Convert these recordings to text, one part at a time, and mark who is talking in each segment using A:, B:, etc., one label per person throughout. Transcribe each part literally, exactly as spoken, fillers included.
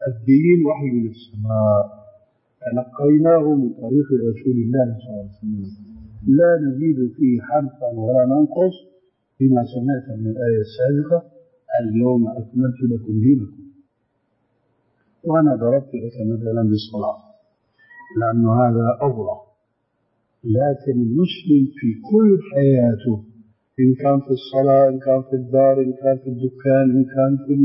A: الدين وحي من السماء تلقيناه من طريق رسول الله صلى الله عليه وسلم، لا نزيد فيه حرفا ولا ننقص فيما سمعت من الآية السابقة: اليوم أكملت لكم دينكم. وأنا ضربت لك مثلا بالصلاة لأن هذا أوضح، لكن المسلم في كل حياته، إن كان في الصلاة، إن كان في الدار، إن كان في الدكان، إن كان في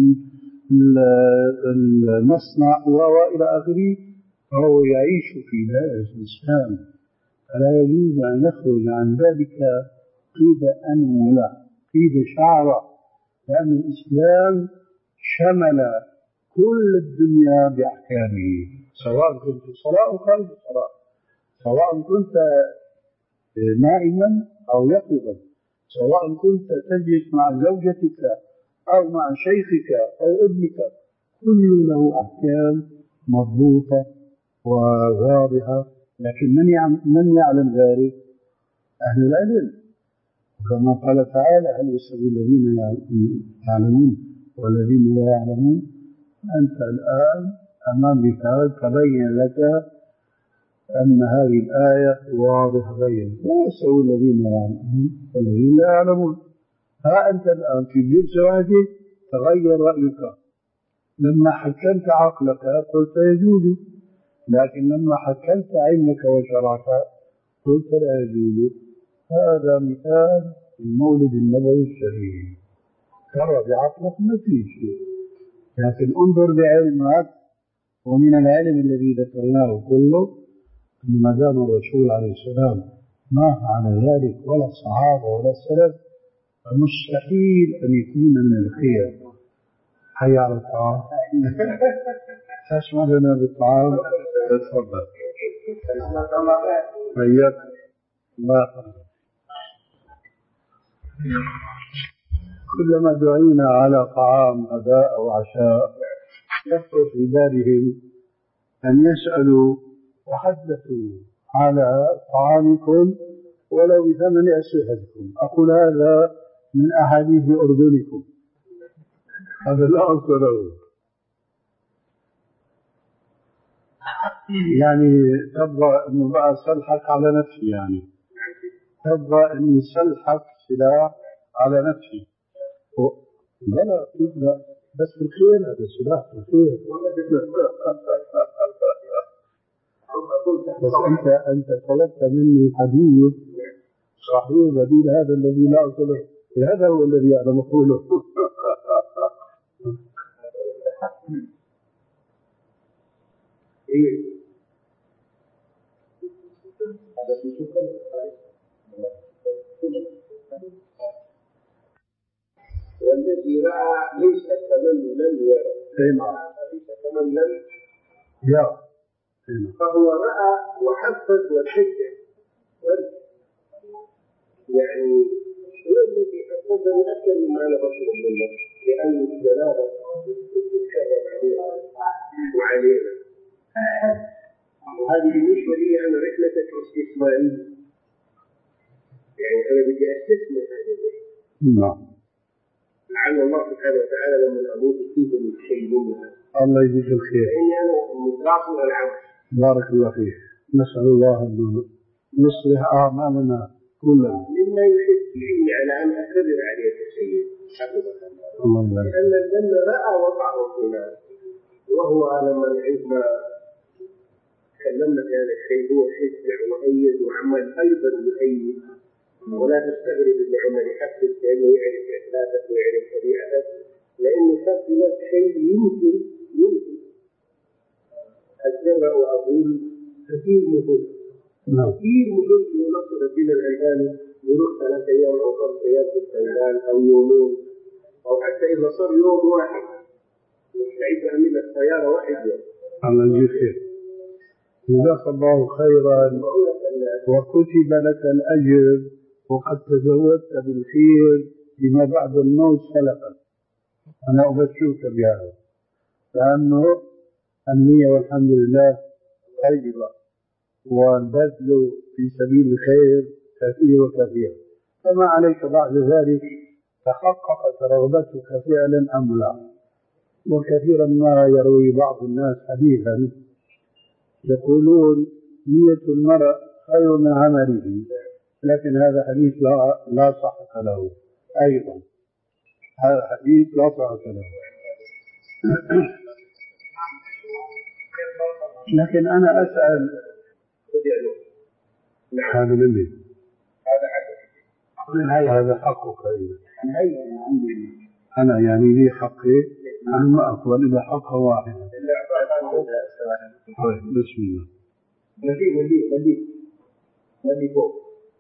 A: المصنع وإلى آخره، فهو يعيش في دائرة الإسلام، فلا يجوز أن يخرج عن ذلك قيد أنملة قيد شعرة، لأن الإسلام شمل كل الدنيا بأحكامه، سواء كنت في الصلاة أو خارج الصلاة، سواء كنت نائما أو يقظا، سواء كنت تجلس مع زوجتك أو مع شيخك أو ابنك، كل له أحكام مضبوطة وواضحة. لكن من يعلم, من يعلم ذلك؟ أهل العلم، كما قال تعالى: هل يستوي الذين يعلمون والذين لا يعلمون؟ أنت الآن أمام مثال تبين لك أن هذه الآية واضحة بين لا يستوي الذين يعلمون والذين لا يعلمون. ها أنت الآن في جلسة واحدة تغير رأيك، لما حكمت عقلك قلت يجوز، لكن لما حكمت علمك وشرعك قلت لا يجوز. هذا مثال المولد النبوي الشريف، ترى بعقلك ما في شيء، لكن انظر بعلمك. ومن العلم الذي ذكرناه كله أن ما دام الرسول عليه السلام ما فعل ذلك ولا الصحابة ولا السلف، فمستحيل أن يكون من الخير. حي على الطعام. تسمع لنا بالطعام؟ تفضل. حياك الله. كلما دعينا على طعام غداء أو عشاء يخطر في بالهم أن يسألوا: تحدثوا على طعامكم ولو بثمن أسلحتكم. أقول هذا من أحاديث أردنكم، هذا لا أصل له. يعني تبغى أنه بقى سلحك على نفسي، يعني تبغى أني سلحك سلاح على نفسي. بلا لا بس بالخير، هذا سلاح بالخير. بس أنت أنت طلبت مني حديث صحيح بديل هذا الذي لا أصل له، هذا هو الذي أنا مقوله.
B: والذي رأى ليس كمن لم يرى، ليس كمن لم
A: يرى،
B: فهو رأى وحفظ وشجع. يعني هو الذي حفظ أكثر مما نبصر منه، لأن الجلالة تتكرر علينا وعلينا. هذه بالنسبة لي أنا رحلة استثمارية، يعني أنا بدي أستثمر هذه الرحلة.
A: نعم.
B: لعل الله سبحانه وتعالى لما أموت فيه من شيء منها.
A: الله يجزيك الخير.
B: لأني أنا متعصب العمل.
A: بارك الله فيك. نسأل الله أن يصلح أعمالنا كلها.
B: مما يشد فيني على أن أكرر عليك السيد حفظك الله. لأن الذنب رأى وضعه فينا، وهو لما عندما تكلمنا في هذا الشيء هو شجع وأيد وعمل أيضا يؤيد. ولا تستغرب أن عمر يحفز لأنه يعرف إخلاقك ويعرف طبيعتك، لأنه شاف لك شيء يمكن يمكن أتجرأ وأقول كثير مهم كثير مهم إنه نصل بنا الألباني يروح ثلاث أيام أو خمس أيام في السنغال أو يومين، أو حتى إذا صار يوم واحد مستعد أعمل لك طيارة واحد يوم.
A: الله يجزيك خير. جزاك الله خيرا وكتب لك الأجر، وقد تزودت بالخير لما بعد الموت سلفا. أنا أبشرك بهذا، لأنه النية والحمد لله طيبة، والبذل في سبيل الخير كثير وكثير، فما عليك بعد ذلك تحققت رغبتك فعلا أم لا. وكثيرا ما يروي بعض الناس حديثا يقولون نية المرء خير من عمله، لكن هذا حديث لا لا صحة له أيضا، هذا حديث لا صحة له. لكن أنا أسأل هذا مني، هذا حقك أنا، يعني لي حقي، أنا ما أقبل إلا حق واحد. طيب بسم الله.
B: ملي ملي ملي ملي فوق.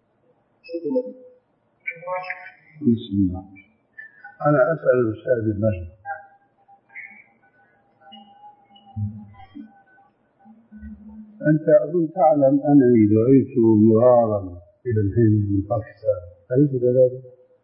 A: بسم الله. أنا أسأل الأستاذ المجد، أنت أظن تعلم أنني دعيت مرارا إلى الهند من باكستان، أليس كذلك؟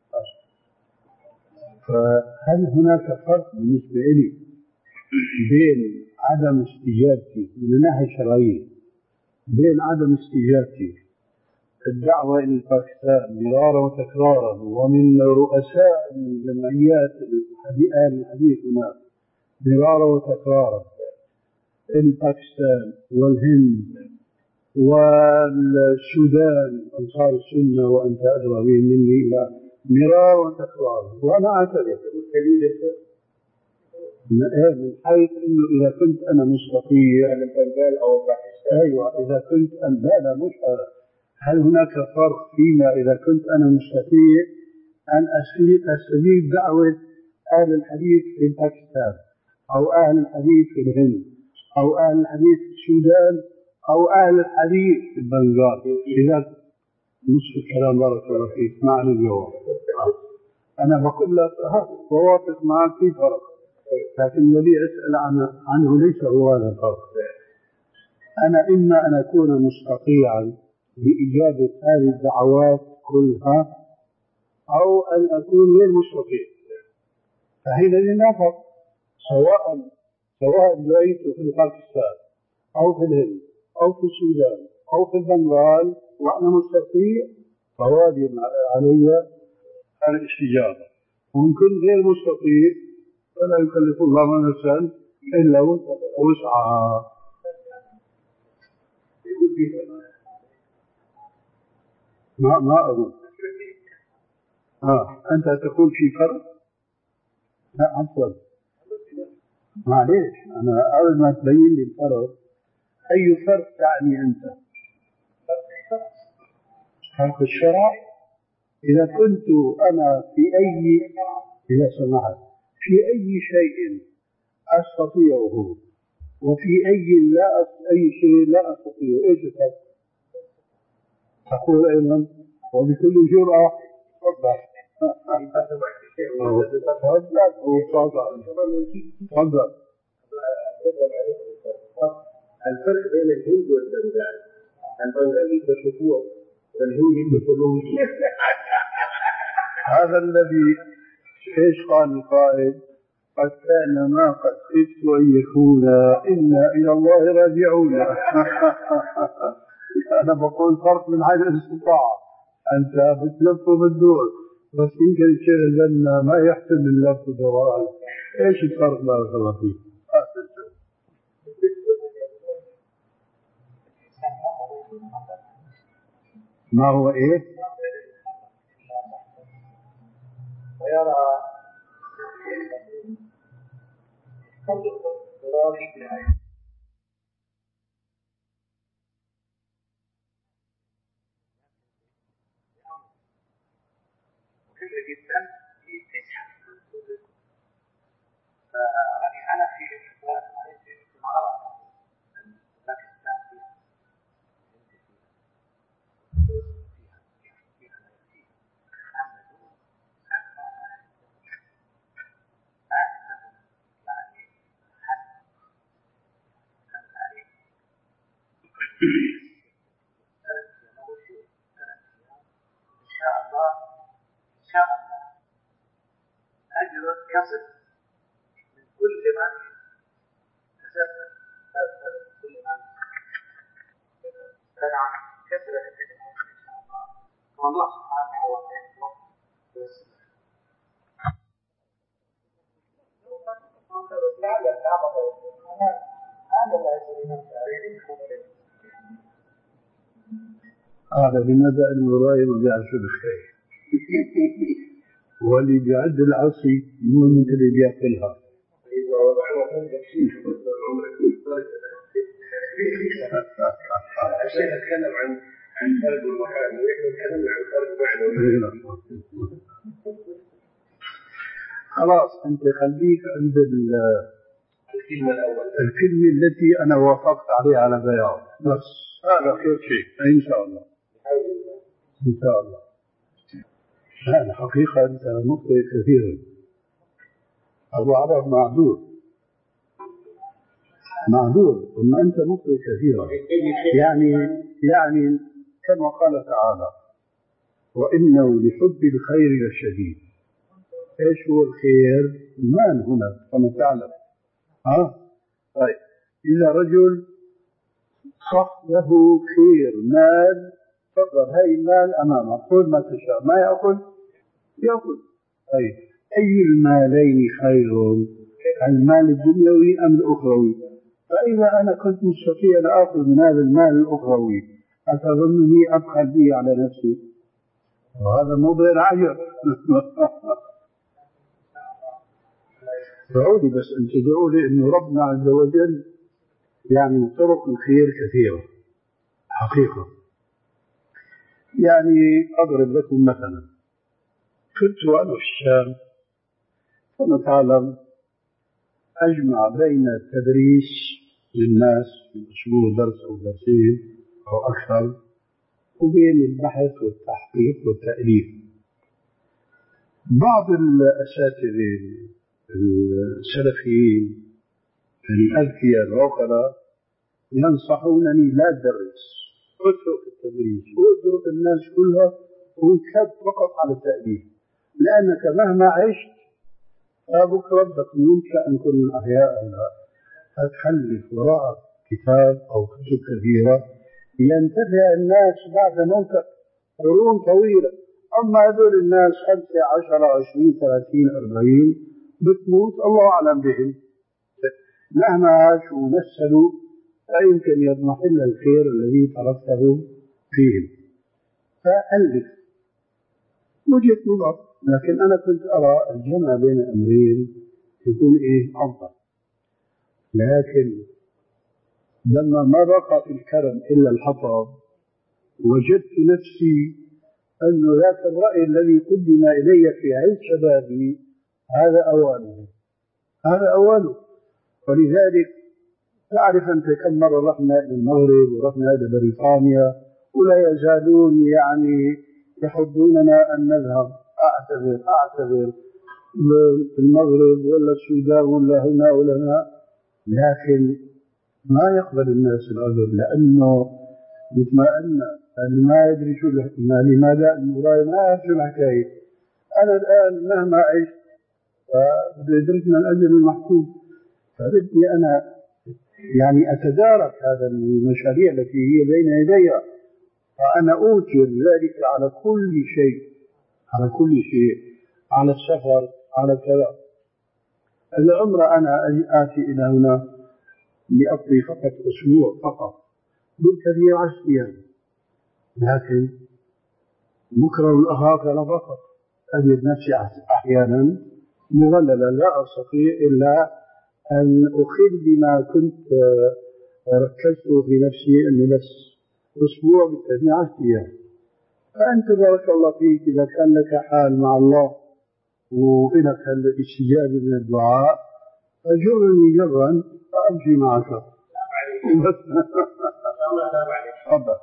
A: فهل هناك فرق بالنسبة لي بين عدم استجابتي من الناحية الشرعية، بين عدم استجابتي الدعوة إلى باكستان مرارا وتكرارا ومن رؤساء الجمعيات أهل الحديث هناك مرارا وتكرارا إلى باكستان والهند والسودان أنصار السنة وأنت أدرى به مني مرارا وتكرارا، وأنا أعترف من حيث إنه إذا كنت أنا مستطيع
B: من بنغال أو باكستان.
A: أيوة إذا كنت أنا لا لا مش هذا. هل هناك فرق فيما إذا كنت أنا مستطيع أن أستجيب دعوة أهل الحديث في باكستان أو أهل الحديث في الهند أو أهل الحديث في السودان أو أهل الحديث في البنغال؟ إذا نصف الكلام بارك الله فيك معنى الجواب. أنا بقول لك ووافق معك في فرق، لكن الذي أسأل عنه, عنه ليس هو هذا الفرق. أنا إما أن أكون مستطيعا بإجابة هذه الدعوات كلها أو أن أكون غير مستطيع، فحينئذ لا فرق، سواء سواء دعيت في باكستان أو في الهند أو في السودان أو في البنغال وأنا مستطيع فواجب علي الاستجابة، وإن كنت غير مستطيع فلا يكلف الله نفسا إلا وسعها. ما ما أقول آه أنت تقول في فرق؟ لا عفوا معليش، أنا أول ما تبين لي الفرق أي فرق تعني أنت؟ فرق الشرع. إذا كنت أنا في أي إذا سمحت في أي شيء أستطيعه وفي أي لا أي شيء لا أستطيعه، إيش الفرق؟ تقول أيضا وبكل جرأة تفضل تفضل.
B: الفرق بين الهند والبنغال، البنغال يدرسوه والهند يدرسوه.
A: هذا الذي ايش قال القائد؟ قد كان ما قد خفت ان يكون الا الى الله راجعون. انا بقول فرق من حيث الاستطاعه، انت بتلف وبتدور بس يمكن الشيء الجنه ما يحتمل اللف والدوران. ايش الفرق بارك الله فيك؟ ما هو ايه؟
B: ويرى كبير جدا في تسعة. فرأي أنا في المعرض باكستان إن شاء الله إن شاء الله أجر يصل من كل من تسبب كل من تدعم كثرة الإسلام إن شاء الله، والله سبحانه وتعالى.
A: هذا بمبدأ المراية ما بيعرف الخير واللي بيعد العصي مو مثل اللي بياكلها.
B: الشيخ اتكلم عن عن فرق المكان ويتكلم عن فرق معنوي.
A: خلاص انت خليك عند
B: الكلمة الأول
A: الكلمة التي أنا وافقت عليها على بياض بس هذا خير شيء إن شاء الله إن شاء الله. لا الحقيقة أنت مخطئ كثيرا. أبو عرب معذور معذور ثم أنت مخطئ كثيرا. يعني يعني كما قال تعالى وإنه لحب الخير لشديد. إيش هو الخير؟ المال هنا كما تعلم. ها طيب إذا رجل صح له خير مال تفضل هاي المال أمامك خذ ما تشاء ما يأخذ يأخذ. طيب أي المالين خير المال الدنيوي أم الأخروي؟ فإذا أنا كنت مستطيع أن آخذ من هذا المال الأخروي أتظنني أبخل به على نفسي؟ وهذا موضع العجب. فعودي بس أن تدعوا لي أن ربنا عز وجل يعني طرق الخير كثيرة حقيقة. يعني أضرب لكم مثلا كنت وأنا في الشام كما تعلم أجمع بين التدريس للناس في أسبوع درس أو درسين أو أكثر وبين البحث والتحقيق والتأليف. بعض الأساتذة السلفيين الأذكياء العقلاء ينصحونني لا أدرس اترك التدريس واترك الناس كلها وانكب فقط على التأليف لأنك مهما عشت أبوك ربك منك أن كن من أحياء أو لا هتخلف وراء كتاب أو كتب كثيرة ينتفع الناس بعد موتك قرون طويلة. أما هذول الناس خمسة عشر عشرين ثلاثين أربعين بتموت الله أعلم بهم مهما عاشوا ونسلوا لا يمكن يضمحل الخير الذي تركته فيهم. فألف وجهة نظر لكن أنا كنت أرى الجمع بين أمرين يكون إيه أفضل. لكن لما ما بقى في الكرم إلا الحطب وجدت نفسي أن ذاك الرأي الذي قدم إلي في عز شبابي هذا أوله هذا أوله. ولذلك تعرف أنت كم مرة رحنا إلى المغرب ورحنا إلى بريطانيا ولا يزالون يعني يحضوننا أن نذهب. أعتذر أعتذر المغرب ولا السودان ولا هنا ولا هنا لكن ما يقبل الناس العذر لأنه يطمئن أن ما يدري شو لماذا المراية ما يعرف شو الحكاية. أنا الآن مهما عشت فبدركنا الأجل المحسوب فبدي أنا يعني أتدارك هذا المشاريع التي هي بين يدي فأنا أوتر ذلك على كل شيء على كل شيء على السفر على كذا. العمرة أنا آتي إلى هنا لأقضي فقط أسبوع فقط بالكثير عشر أيام لكن بكرة الأخاك لا فقط أجد نفسي أحيانا مغللا لا أستطيع إلا أن أخل بما كنت ركزته في نفسي أنه بس أسبوع بالكثير عشر أيام. فأنت بارك الله فيك إذا كان لك حال مع الله وإلك الاستجابة من الدعاء فجرني جرا فأمشي معك. تفضل.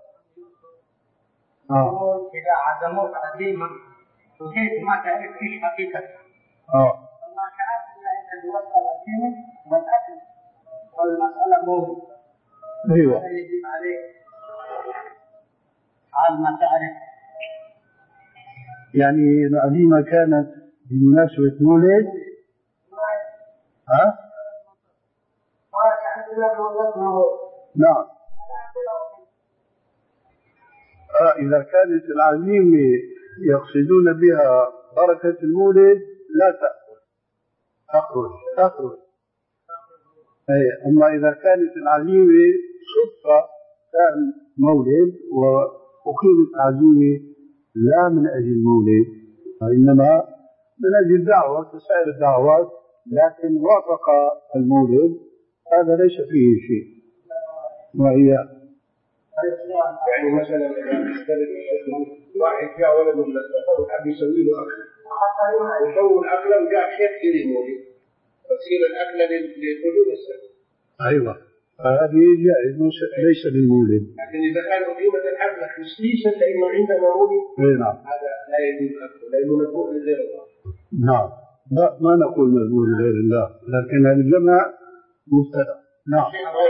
C: آه. إذا عزموك قديما وجيت ما تعرف فيش حقيقة.
A: آه.
C: ما تعرف إلا أنت توصل الدين والأكل والمسألة موجودة.
A: أيوة.
C: يجب عليك على ما تعرف.
A: يعني العزيمة كانت بمناسبة مولد ها؟ نعم. آه إذا كانت العزيمة يقصدون بها بركة المولد لا تأكل تخرج تخرج أي أما إذا كانت العزيمة صدفة كان مولد وأقيمت عزيمة لا من أجل مولد وإنما من أجل الدعوة كسائر الدعوات، لكن وافق المولد هذا ليس فيه شيء. وهي
B: يعني مثلا واحد جاء ولد من السفر وحب يسوي له أكل وسووا الأكلة وجاء شيخ يريد مولد تصير الأكلة للحدود السفر.
A: أيوة هذه جائز ليس للمولد.
B: لكن إذا كان قيمة الحفلة خصيصا لأنه عندنا مولد
A: نعم
B: هذا لا يجوز أكله لأنه مذبوح لغير الله.
A: نعم لا ما نقول مذبوح لغير الله، لكن الجمع مبتدأ. نعم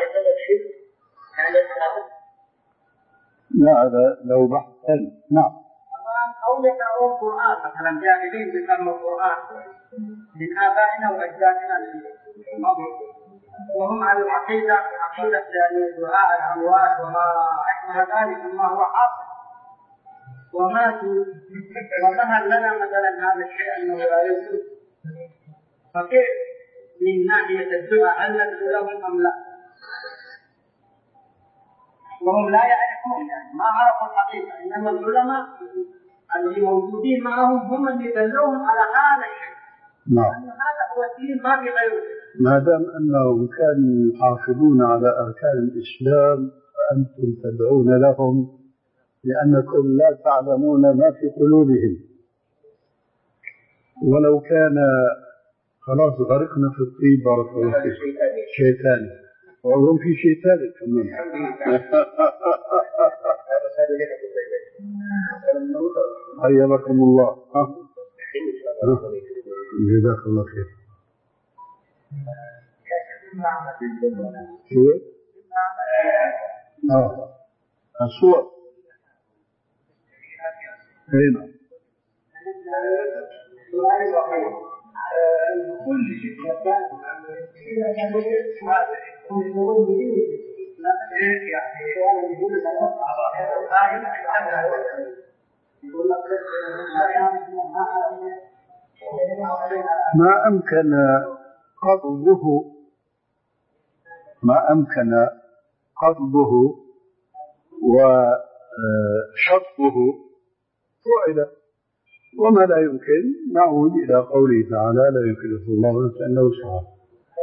A: لا هذا لو بحث ثاني. نعم
C: أو يقرأوا القرآن مثلا جاهلين بفهم القرآن من آبائنا وأجدادنا الماضي وهم على العقيدة عقيدة يعني دعاء الأموات وما أشبه ذلك مما هو حاصل وماتوا وظهر لنا مثلا هذا الشيء أنه لا يجوز، فكيف من ناحية الدعاء هل ندعو لهم أم لا؟ وهم لا يعرفون يعني ما عرفوا الحقيقة، إنما العلماء اللي موجودين معهم هم اللي دلوهم على هذا الشيء.
A: نعم
C: هذا هو الدين ما في غيره.
A: ما دام أنهم كانوا يحافظون على أركان الإسلام فأنتم تدعون لهم لأنكم لا تعلمون ما في قلوبهم، ولو كان خلاص غرقنا في الطيب بارك الله فيك شيء ثاني وهم في شيء ثالث كمان. حياكم الله. جزاك الله خير. شو؟ اه الصور هنا
C: كل شيء كان
A: ما أمكن قضبه ما أمكن قضبه وشطبه فعل، وما لا يمكن نعود إلى قوله تعالى لا يكلف الله نفسا إلا وسعها.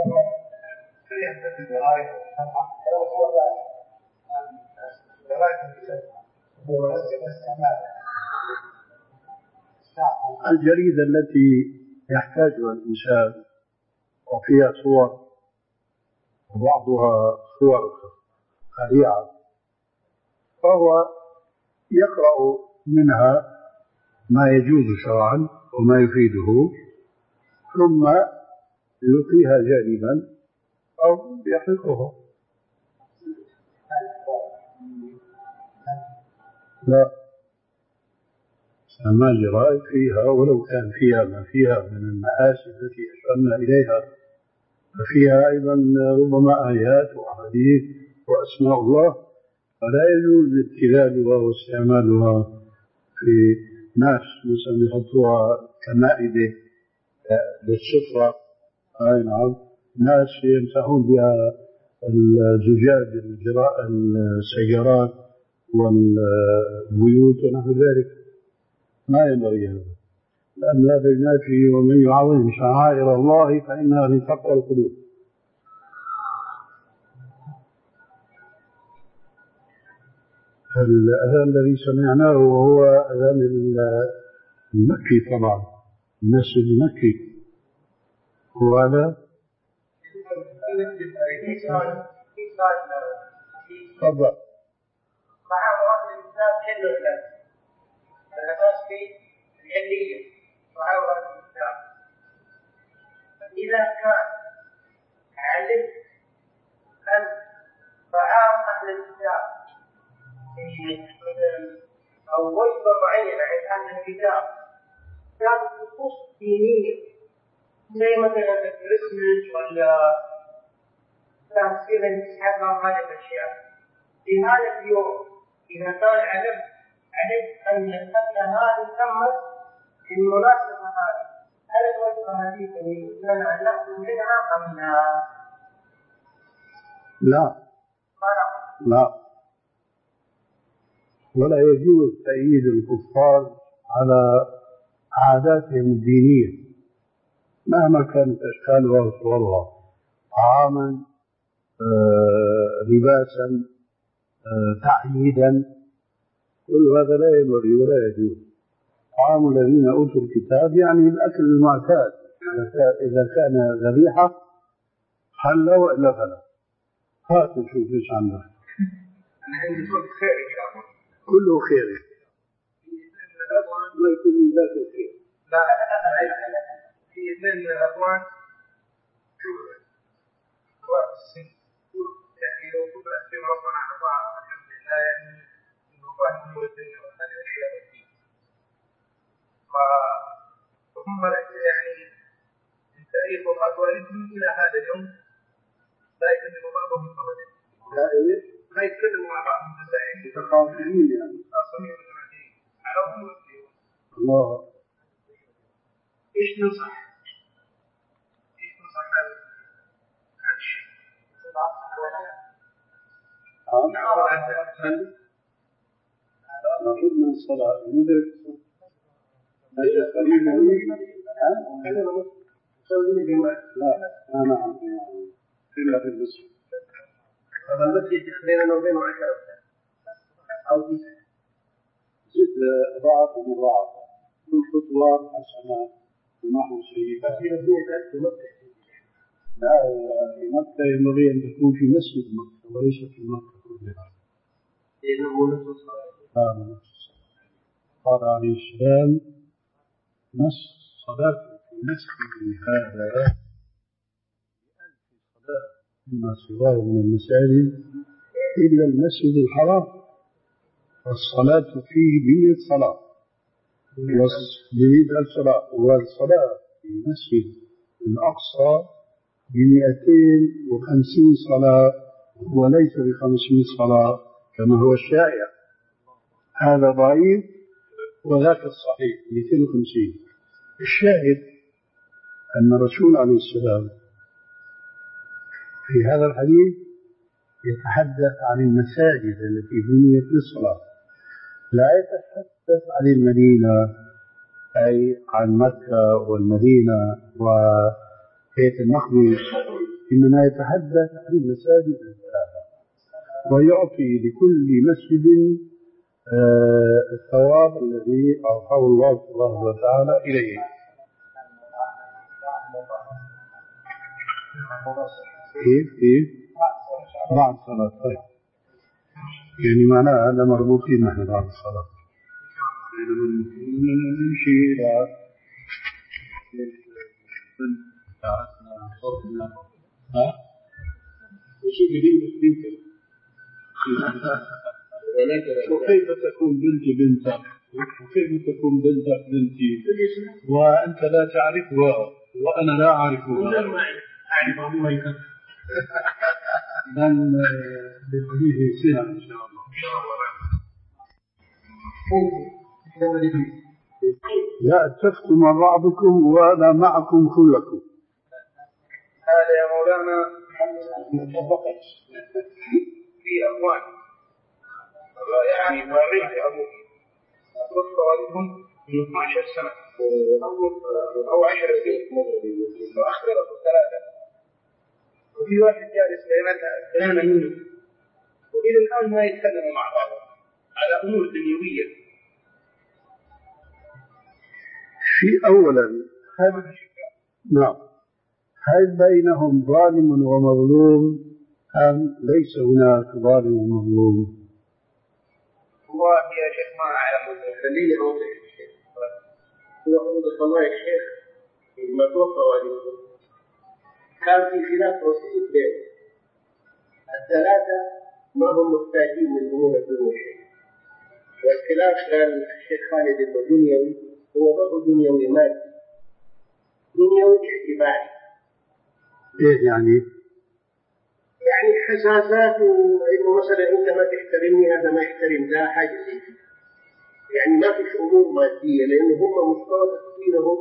A: الجريدة التي يحتاجها الإنسان وفيها صور وبعضها صور خريعة فهو يقرأ منها ما يجوز شرعا وما يفيده ثم يلقيها جانبا أو يحرقها. لا ما جرى فيها ولو كان فيها ما فيها من المآسي التي أشرنا إليها، ففيها أيضا ربما آيات وأحاديث وأسماء الله، فلا يجوز ابتلالها واستعمالها في ناس مثلا يحطوها كمائدة للسفرة. أي نعم ناس يمسحون بها الزجاج السيارات والبيوت ونحو ذلك، ما ينبغي هذا، لأن لا بجناته ومن يعظم شعائر الله فإنها من تقوى القلوب. الأذان الذي سمعناه وهو أذان المكي طبعا المسجد المكي، وهذا تفضل.
C: الأساس في الحلية وعورة الإسلام. إذا كان علم أن طعام أهل الكتاب أو وجبة معينة عند أهل الكتاب كانت نصوص دينية زي مثلا الكريسماس ولا تنسيب الإسحاق وهذه الأشياء، في هذا اليوم إذا كان علم علمت أن الأكلة هذه تمت في المناسبة هذه، هل الوجبة هذه يمكن أن نأكل منها أم لا؟
A: لا لا، ولا يجوز تأييد الكفار على عاداتهم الدينية مهما كانت أشكالها وصورها، طعاما، آه، لباسا، آه، تعييدا، كل هذا لا ينبغي ولا يجوز. طعام الذين أوتوا الكتاب يعني الأكل المعتاد، إذا كان ذبيحة حل وإلا فلا. هات نشوف ايش عندك.
B: أنا عندي صوت خير إن شاء الله.
A: كله خير. ما يكون من ذاك الخير.
B: لا لا، في اثنين من الأخوان شوف أخوات السن يعني لو كنت أحكي ربنا على بعض الحمد لله يعني إنه فهم الدنيا وهذه الأشياء الدين. فهم يعني من تاريخ وفاة والدهم إلى هذا اليوم لا يكلموا بعضهم أبدا.
A: لا إيه؟
B: لا يتكلموا مع بعض المسائل.
A: متخاصمين يعني.
B: متخاصمين متنازعين. على أمور الدين.
A: الله.
B: إيش ننصح؟ إيش ننصح هذا الشيء؟
A: نعم. نقول من الصلاة ندرك نجد قريب مني. ها؟ لا ما نعم إلا في المسجد.
B: طبعا المسجد بيننا وبينه عشرة أو تسعة.
A: زد ضعف ومضاعف. كل خطوة حسنة ونحو سيئة.
B: في مدينة في مكة.
A: لا في مكة ينبغي أن تكون في مسجد مكة وليس في مكة كلها.
B: لأنه نفس الصلاة.
A: قال عليه السلام: نص صلاة في مسجد هذا بألف صلاة فيما سواه من المساجد إلا المسجد الحرام، والصلاة فيه بمئة صلاة بمئة ألف صلاة، والصلاة في مسجد الأقصى بمئتين وخمسين صلاة وليس بخمسمائة صلاة كما هو الشائع. هذا ضعيف وذاك الصحيح مئتين وخمسين. الشاهد أن الرسول عليه السلام في هذا الحديث يتحدث عن المساجد التي بنيت للصلاة، لا يتحدث عن المدينة أي عن مكة والمدينة وبيت المقدس، إنما يتحدث عن المساجد الثلاثة ويعطي لكل مسجد آه الثواب الذي أعطاه الله سبحانه وتعالى إليه. كيف كيف بعد الصلاة. طيب يعني معناها هذا مربوطين نحن بعد الصلاة. نمشي إلى ها وشوف بنتك بنتك وكيف تكون بنتي بنتك وكيف تكون بنتك بنتي وأنت لا تعرفها وأنا لا أعرفها.
B: أعرف الله يكفر.
A: إذن بالحديث يصير إن شاء الله. لا اتفقوا مع بعضكم وأنا معكم كلكم.
B: هذا يا مولانا مطبقة في أخوان يعني بارك أبوه توفى والدهم من اثنتي عشرة سنة أو عشر سنين وأخبرته ثلاثة، وفي واحد جالس بيننا منه وإلى الآن ما يتكلموا مع بعض على أمور دنيوية.
A: في أولا هل نعم هل بينهم ظالم ومظلوم أم ليس هناك ظالم ومظلوم؟
B: والله يا شيخ ما أعلم، خليني أوضح الشيخ. هو أوضح الله يا شيخ لما توفى والده كان في خلاف بسيط بينهم. الثلاثة ما هم محتاجين من أمور الدنيا، والخلاف كان الشيخ خالد الدنيوي هو برضه دنيوي مادي دنيوي اعتباري.
A: إيه يعني؟
B: يعني حساسات وإنه مثلا أنت ما تحترمني هذا ما يحترم ذا حاجة زي كذا. يعني ما فيش أمور مادية لأنه هم مستوى تفكيرهم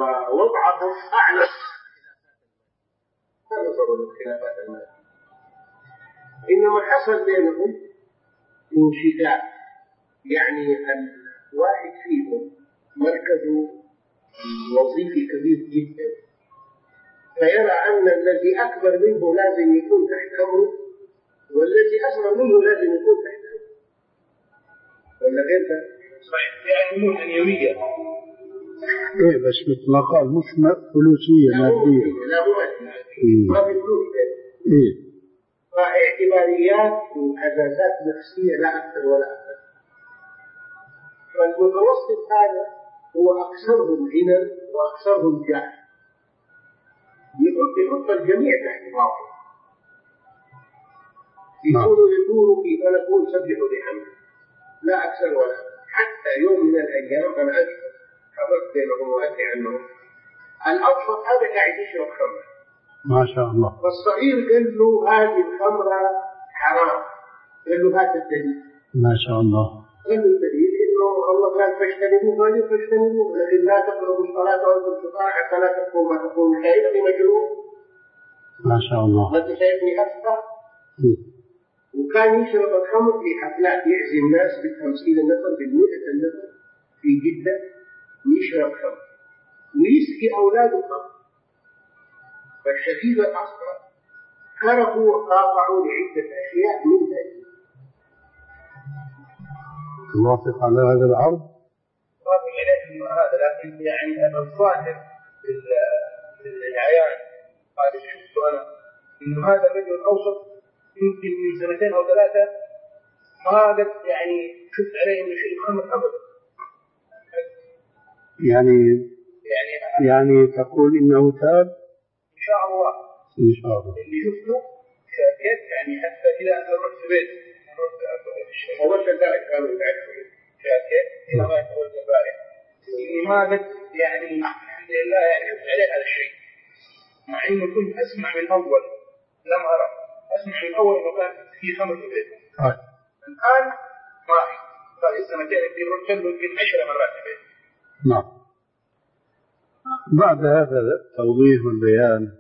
B: ووضعهم أعلى. هذا سبب الخلافات المادية. إنما حصل بينهم انشقاق، يعني الواحد فيهم مركزه وظيفي كبير جدا، فيرى أن الذي أكبر منه لازم يكون تحت أمره، والذي أصغر منه لازم يكون تحت أمره، ولا غير ذلك؟
D: صحيح، يعني مو أنيوية.
A: إيه بس مثل ما قال مش فلوسية مادية.
B: لا مو مادية، ما في فلوس.
A: إيه.
B: فاعتباريات وهزازات نفسية لا أكثر ولا أقل. فالمتوسط هذا هو أكثرهم غنى وأكثرهم جاه، يحط يحط الجميع تحت باطل، يكونوا يدوروا في فلكون سبحوا بحمده لا أكثر ولا أقل. حتى يوم من الأيام أنا أذكر حضرت بينهم وأدري عنهم، الأبسط هذا قاعد يشرب خمر
A: ما شاء الله،
B: والصغير قال له هذه الخمرة حرام، قال له هات الدليل.
A: ما شاء الله.
B: قال له الدليل إنه الله قال فاجتنبوه، قال فاجتنبوه، لكن لا تقربوا الصلاة وأنتم سكارى حتى لا تقوموا ما تقول شايفني مجنون؟
A: ما شاء الله.
B: ما أنت شايفني أسفه؟ وكان يشرب الخمر في حفلات، يعزم ناس بالخمسين نفر بالمئة نفر في جدة ويشرب خمر ويسقي أولاده خمر. فالشديد الأصغر كرهوا وقاطعوا لعدة أشياء من ذلك.
A: نوافق على هذا العرض؟
D: وافق عليه إنه هذا، لكن يعني هذا الظاهر في العيان هذا شفته أنا إنه هذا الرجل الأوسط يمكن من سنتين أو ثلاثة ما قد يعني شفت عليه إنه شيء خمر أبدا.
A: يعني
D: يعني
A: يعني تقول إنه تاب؟
D: إن شاء الله.
A: إن شاء الله.
D: اللي شفته شاكيت يعني حتى إذا أنا رحت بيت
B: أول ذلك كانوا يعرفون
D: شاكيت إلى ما يتوجه البارح إني ما قد يعني الحمد لله يعني شفت عليه هذا الشيء، مع إنه كنت أسمع من أول لم أرى، أسمع من أول إنه كان في خمر في البيت.
A: آه.
D: الآن ما في، هذه السنتين اللي رحت له يمكن عشر مرات في البيت.
A: نعم. بعد هذا التوضيح والبيان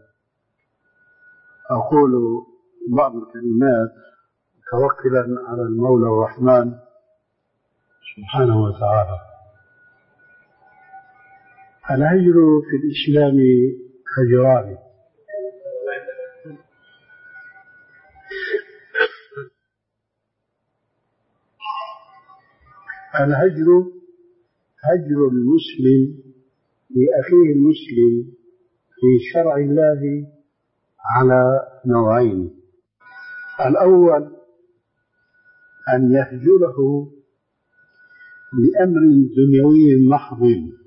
A: أقول بعض الكلمات توكلا على المولى الرحمن سبحانه وتعالى. الهجر في الإسلام هجران: الهجر هجر المسلم لأخيه المسلم في شرع الله على نوعين: الأول أن يهجره لأمر دنيوي محض،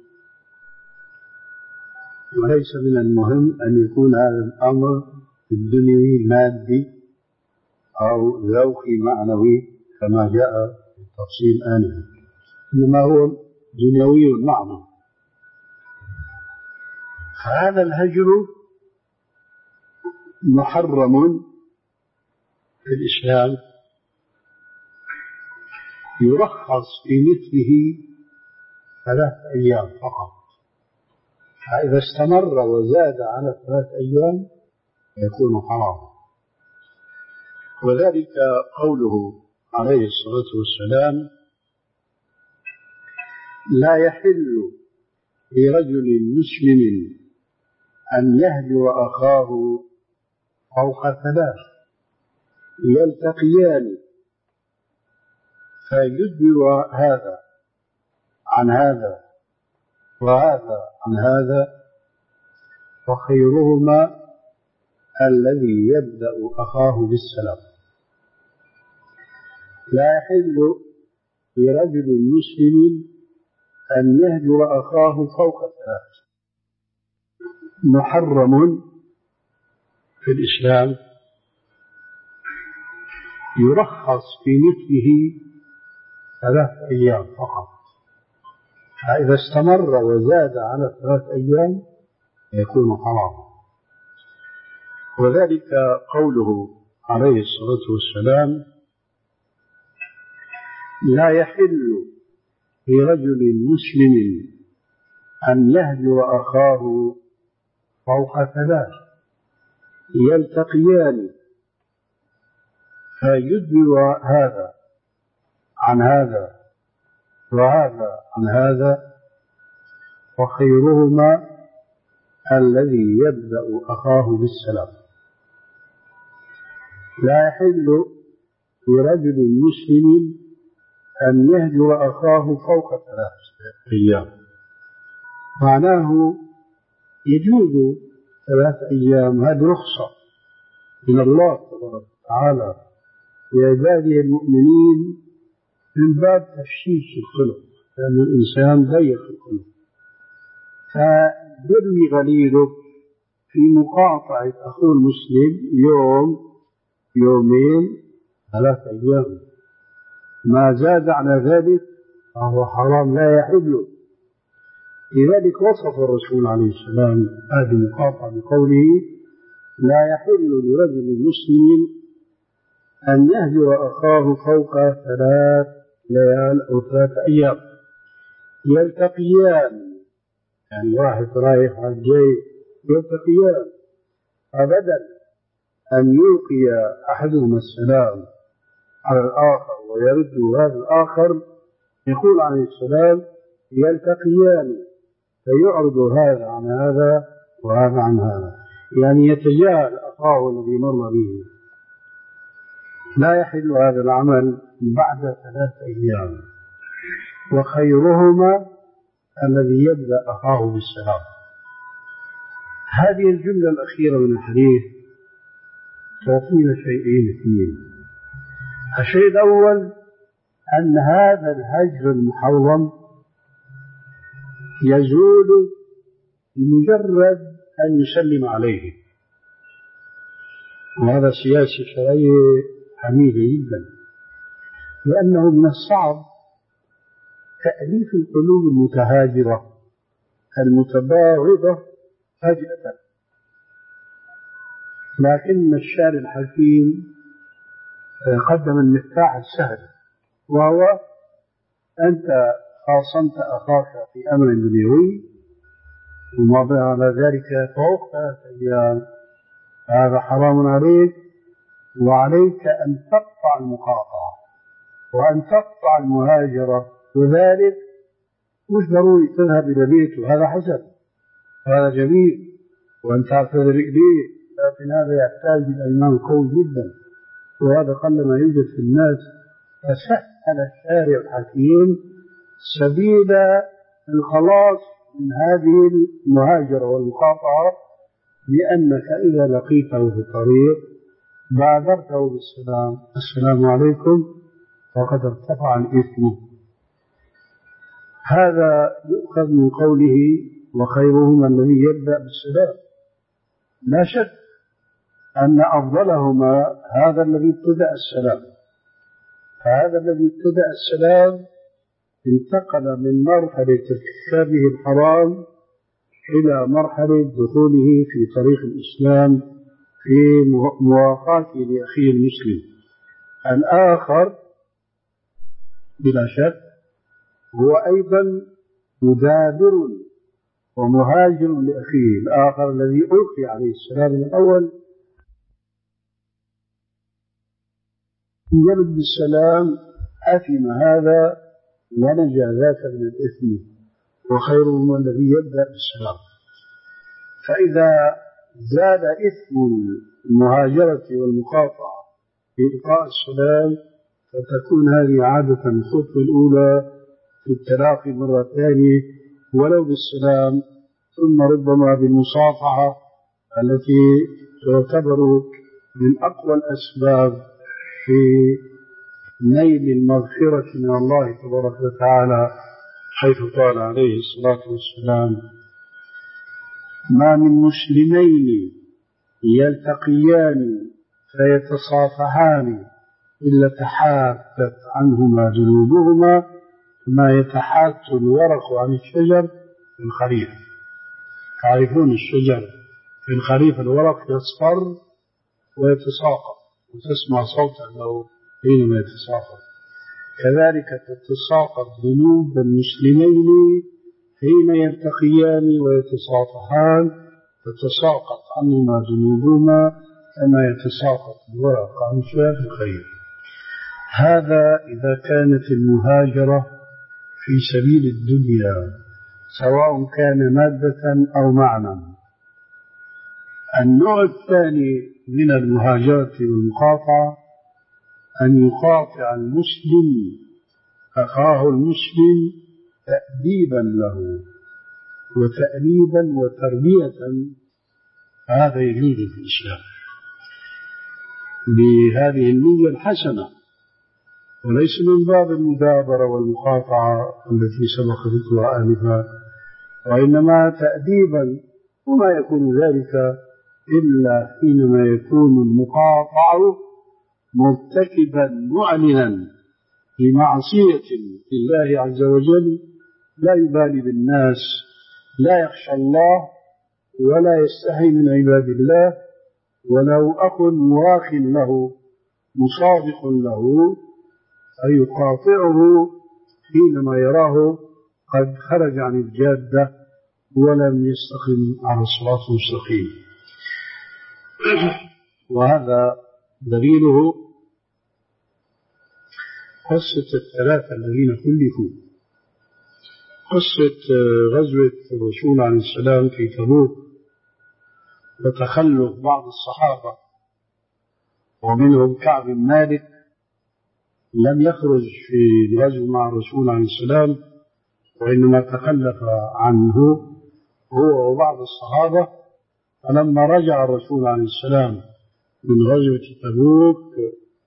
A: وليس من المهم أن يكون هذا الأمر الدنيوي مادي أو ذوقي معنوي كما جاء في التفصيل آنفا، إنما هو دنيوي محض. فهذا الهجر محرم في الإسلام، يرخص في مثله ثلاث أيام فقط، فإذا استمر وزاد على ثلاث أيام يكون حراما. وذلك قوله عليه الصلاة والسلام: لا يحل لرجل مسلم أن يهجر أخاه فوق ثلاث يلتقيان فيدبر هذا عن هذا وهذا عن هذا، فخيرهما الذي يبدأ أخاه بالسلام. لا يحل لرجل مسلم أن يهجر أخاه فوق ثلاث، محرم في الإسلام، يرخص في مثله ثلاث أيام فقط، فإذا استمر وزاد على ثلاث أيام يكون حراما. وذلك قوله عليه الصلاة والسلام: لا يحل لرجل مسلم أن يهجر أخاه فوق ثلاث يلتقيان فيدبر هذا عن هذا وهذا عن هذا، وخيرهما الذي يبدأ أخاه بالسلام. لا يحل لرجل مسلم أن يهجر أخاه فوق ثلاثة أيام. معناه يجوز ثلاث أيام، هذه رخصة من الله تبارك وتعالى لعباده المؤمنين من باب تفشيش الخلق، لأن الإنسان ضيق الخلق، فيروي غليله في مقاطعة أخوه المسلم يوم يومين ثلاث أيام، ما زاد على ذلك فهو حرام لا يحل. لذلك وصف الرسول عليه السلام هذه المقاطعة بقوله: لا يحل لرجل مسلم أن يهجر أخاه فوق ثلاث ليال أو ثلاث أيام يلتقيان، يعني واحد رايح على الجاي يلتقيان، فبدل أن يلقي أحدهما السلام على الآخر ويرد هذا الآخر، يقول عليه السلام: يلتقيان، فيعرض هذا عن هذا وهذا عن هذا، يعني يتجاهل أخاه الذي مر به. لا يحل هذا العمل بعد ثلاث أيام. وخيرهما الذي يبدأ أخاه بالسلام. هذه الجملة الأخيرة من الحديث تعطينا شيئين اثنين. الشيء الأول أن هذا الهجر المحرم يزول بمجرد أن يسلم عليه، وهذا سياسي شرعي حميد جدا، لأنه من الصعب تأليف القلوب المتهاجرة المتباغضة فجأة، لكن الشارع الحكيم قدم المفتاح السهل، وهو أنت خاصمت أخاك في أمر دنيوي وما على ذلك فوق ثلاث أيام، هذا حرام عليك، وعليك أن تقطع المقاطعة وأن تقطع المهاجرة، وذلك مش ضروري تذهب إلى بيته، هذا حسن، هذا جميل، وأن تعتذر إليه، لكن هذا يحتاج إلى إيمان قوي جدا، وهذا قل ما يوجد في الناس. فسهل الشارع الحكيم سبيل الخلاص من هذه المهاجرة والمقاطعة، لأنك إذا لقيته في الطريق بادرته بالسلام: السلام عليكم، فقد ارتفع الإثم. هذا يؤخذ من قوله: وخيرهما الذي يبدأ بالسلام. لا شك أن أفضلهما هذا الذي ابتدأ السلام، فهذا الذي ابتدأ السلام انتقل من مرحلة ارتكابه الحرام إلى مرحلة دخوله في طريق الإسلام في مواقاته لأخيه المسلم. الآخر بلا شك هو أيضا مدابر ومهاجر لأخيه الآخر الذي ألقي عليه السلام الأول، يرد بالسلام أثم هذا ونجا ذاك من الإثم، وخيرهما الذي يبدأ بالسلام. فإذا زاد إثم المهاجرة والمقاطعة بإلقاء السلام، فتكون هذه عادة الخطوة الأولى في التلاقي مرة ثانية ولو بالسلام، ثم ربما بالمصافحة التي تعتبر من أقوى الأسباب في نيل المغفرة من الله تبارك وتعالى، حيث قال عليه الصلاة والسلام: ما من مسلمين يلتقيان فيتصافحان إلا تحاتت عنهما ذنوبهما كما يتحات الورق عن الشجر في الخريف. تعرفون الشجر في الخريف الورق يصفر ويتساقط وتسمع صوتا له حينما يتساقط، كذلك تتساقط ذنوب المسلمين حين يلتقيان ويتصافحان، تتساقط عنهما ذنوبهما كما يتساقط الورق عن الشجر في الخريف. هذا إذا كانت المهاجرة في سبيل الدنيا سواء كان مادة أو معنى. النوع الثاني من المهاجرة والمقاطعة أن يقاطع المسلم أخاه المسلم تأديبا له وتأليبا وتربية. هذا يجوز في الإسلام بهذه النية الحسنة، وليس من باب المدابرة والمقاطعة التي سبق ذكرها آنفا، وإنما تأديبا. وما يكون ذلك إلا حينما يكون المقاطع مرتكبا معلنا بمعصية لله عز وجل، لا يبالي بالناس، لا يخشى الله ولا يستحي من عباد الله، ولو أخ مواخ له مصادق له فيقاطعه حينما يراه قد خرج عن الجادة ولم يستقم على الصراط المستقيم. وهذا دليله قصة الثلاثة الذين خلفوا، قصة غزوة الرسول عليه السلام في تبوك وتخلف بعض الصحابة ومنهم كعب بن مالك لم يخرج في الغزو مع الرسول عليه السلام، وإنما تخلف عنه هو وبعض الصحابة. فلما رجع الرسول عليه السلام من غزوة تبوك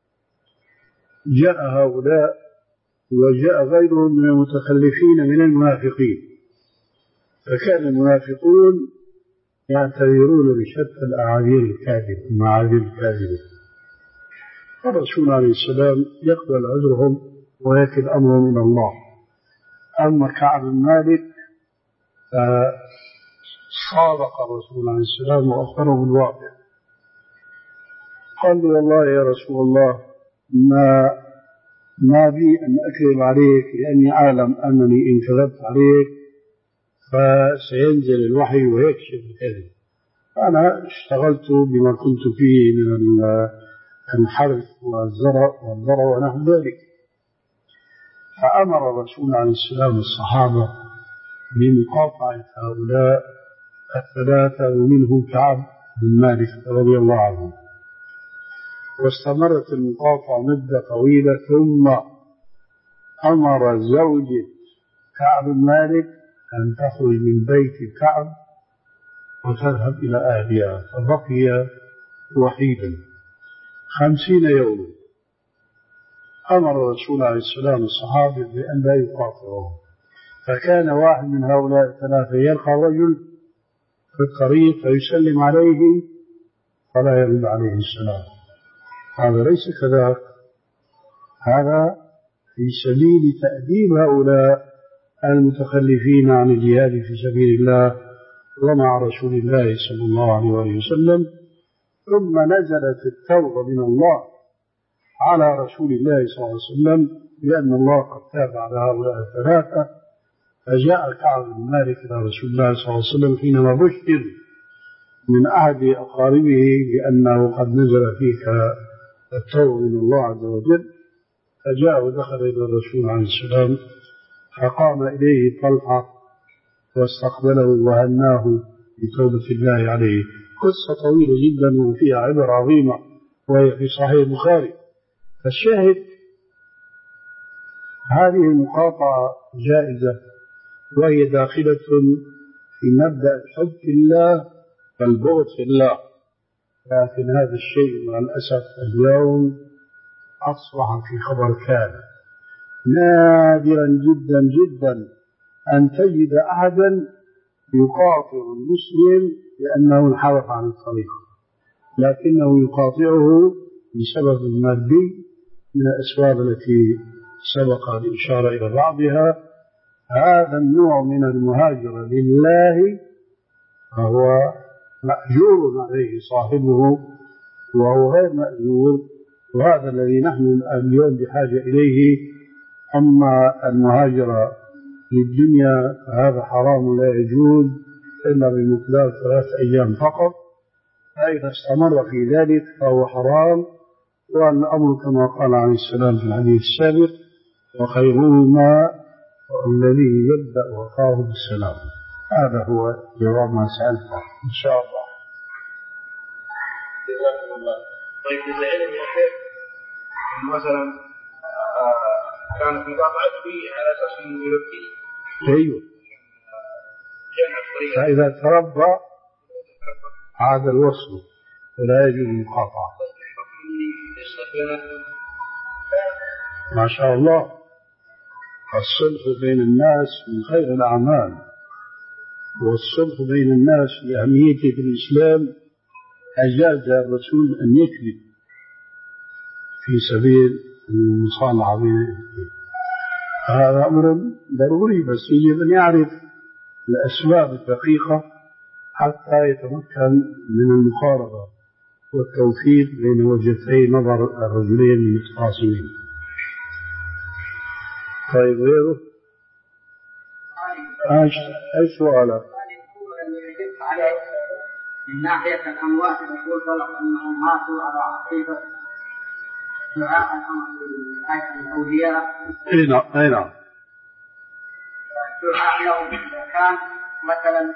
A: جاء هؤلاء وجاء غيرهم من المتخلفين من المنافقين، فكان المنافقون يعتذرون بشتى الأعاذير الكاذبة المعاذير الكاذبة، الرسول عليه السلام يقبل عذرهم ويكل أمرهم إلى الله. أما كعب بن مالك فصادق الرسول عليه السلام وأخبره بالواقع، قال له والله يا رسول الله ما ما بي أن أكذب عليك، لأني أعلم أنني إن كذبت عليك فسينزل الوحي ويكشف الكذب. أنا اشتغلت بما كنت فيه من الحرث والزرع والضرع ونحو ذلك. فأمر الرسول عليه السلام الصحابة بمقاطعة هؤلاء الثلاثة ومنهم كعب بن مالك رضي الله عنه، واستمرت المقاطعة مدة طويلة. ثم أمر زوجة كعب بن مالك أن تخرج من بيت كعب وتذهب إلى أهلها، فبقي وحيدا خمسين يوما. أمر الرسول عليه السلام الصحابة بأن لا يقاطعوه، فكان واحد من هؤلاء الثلاثة يلقى رجل في الطريق فيسلم عليه فلا يرد عليه السلام. هذا ليس كذلك، هذا في سبيل تأديب هؤلاء المتخلفين عن الجهاد في سبيل الله ومع رسول الله صلى الله عليه وسلم. ثم نزلت التوبة من الله على رسول الله صلى الله عليه وسلم لأن الله قد تاب على هؤلاء الثلاثة. فجاء كعب بن مالك إلى رسول الله صلى الله عليه وسلم حينما بشر من أحد أقاربه بأنه قد نزل فيك التوبة من الله عز وجل، فجاء ودخل إلى الرسول عليه السلام فقام إليه طلحة واستقبله وهناه بتوبة الله عليه. قصة طويلة جدا وفيها عبر عظيمة وهي في صحيح البخاري. فالشاهد هذه المقاطعة جائزة وهي داخلة في مبدأ الحب في الله والبغض في الله، لكن هذا الشيء مع الأسف اليوم أصبح في خبر كان. نادرا جدا جدا أن تجد أحدا يقاطع المسلم لأنه انحرف عن الطريق، لكنه يقاطعه بسبب مادي من الأسباب التي سبق الإشارة إلى بعضها. هذا النوع من المهاجرة لله فهو مأجور عليه صاحبه وهو غير مأجور، وهذا الذي نحن اليوم بحاجة إليه. أما المهاجرة للدنيا هذا حرام لا يجوز إلا بمقدار ثلاث أيام فقط، فإذا استمر في ذلك فهو حرام. وأن الأمر كما قال عليه السلام في الحديث السابق: وخيرهما الذي يبدأ أخاه بالسلام. هذا هو جواب ما سألته إن شاء الله.
D: جزاكم الله. طيب إذا علم يا شيخ مثلا كان في بعض عدوي على أساس أنه يربيه.
A: أيوه. فإذا تربى عاد الوصل ولا يجوز المقاطعة. ما شاء الله، الصلح بين الناس من خير الأعمال، والصلح بين الناس لأهميته في الإسلام أجاز الرسول أن يكذب في سبيل المصالحة بين. هذا أمر ضروري، بس يجب أن يعرف الأسباب الدقيقة حتى يتمكن من المقاربة والتوفيق بين وجهتي نظر الرجلين المتخاصمين. طيب غيره؟ أي سؤالك؟
C: من ناحية الأموات يقول طلق أنهم ماتوا على عقيدة دعاء الأولياء.
A: أي نعم أي نعم.
C: دعاء لهم إذا كان مثلا